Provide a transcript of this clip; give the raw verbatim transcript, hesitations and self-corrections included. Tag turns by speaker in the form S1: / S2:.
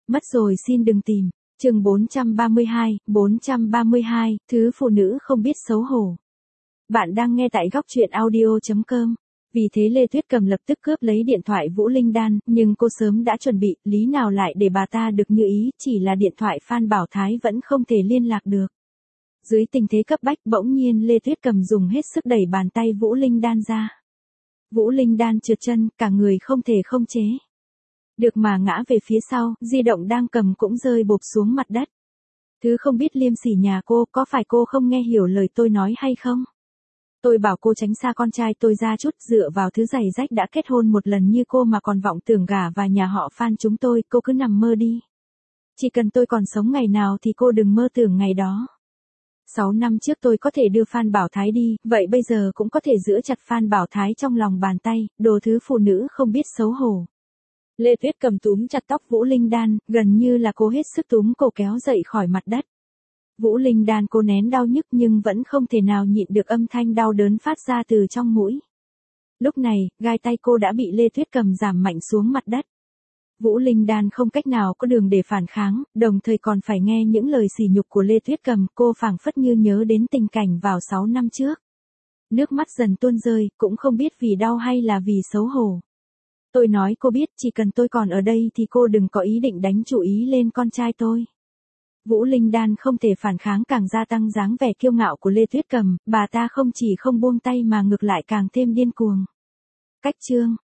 S1: Mất rồi xin đừng tìm. Chương bốn trăm ba mươi hai, bốn trăm ba mươi hai, thứ phụ nữ không biết xấu hổ. Bạn đang nghe tại góc truyện audio chấm com. Vì thế Lê Tuyết Cầm lập tức cướp lấy điện thoại Vũ Linh Đan, nhưng cô sớm đã chuẩn bị, lý nào lại để bà ta được như ý, chỉ là điện thoại Phan Bảo Thái vẫn không thể liên lạc được. Dưới tình thế cấp bách, bỗng nhiên Lê Tuyết Cầm dùng hết sức đẩy bàn tay Vũ Linh Đan ra. Vũ Linh Đan trượt chân, cả người không thể không chế được mà ngã về phía sau, di động đang cầm cũng rơi bộp xuống mặt đất. Thứ không biết liêm sỉ nhà cô, có phải cô không nghe hiểu lời tôi nói hay không? Tôi bảo cô tránh xa con trai tôi ra chút, dựa vào thứ giày rách đã kết hôn một lần như cô mà còn vọng tưởng gả vào nhà họ Phan chúng tôi, cô cứ nằm mơ đi. Chỉ cần tôi còn sống ngày nào thì cô đừng mơ tưởng ngày đó. Sáu năm trước tôi có thể đưa Phan Bảo Thái đi, vậy bây giờ cũng có thể giữ chặt Phan Bảo Thái trong lòng bàn tay, đồ thứ phụ nữ không biết xấu hổ. Lê Tuyết Cầm túm chặt tóc Vũ Linh Đan, gần như là cố hết sức túm cô kéo dậy khỏi mặt đất. Vũ Linh Đan cô nén đau nhức nhưng vẫn không thể nào nhịn được âm thanh đau đớn phát ra từ trong mũi. Lúc này, gai tay cô đã bị Lê Tuyết Cầm giảm mạnh xuống mặt đất. Vũ Linh Đan không cách nào có đường để phản kháng, đồng thời còn phải nghe những lời sỉ nhục của Lê Tuyết Cầm, cô phảng phất như nhớ đến tình cảnh vào sáu năm trước. Nước mắt dần tuôn rơi, cũng không biết vì đau hay là vì xấu hổ. Tôi nói cô biết, chỉ cần tôi còn ở đây thì cô đừng có ý định đánh chủ ý lên con trai tôi. Vũ Linh Đan không thể phản kháng càng gia tăng dáng vẻ kiêu ngạo của Lê Tuyết Cầm, bà ta không chỉ không buông tay mà ngược lại càng thêm điên cuồng. Cách chương,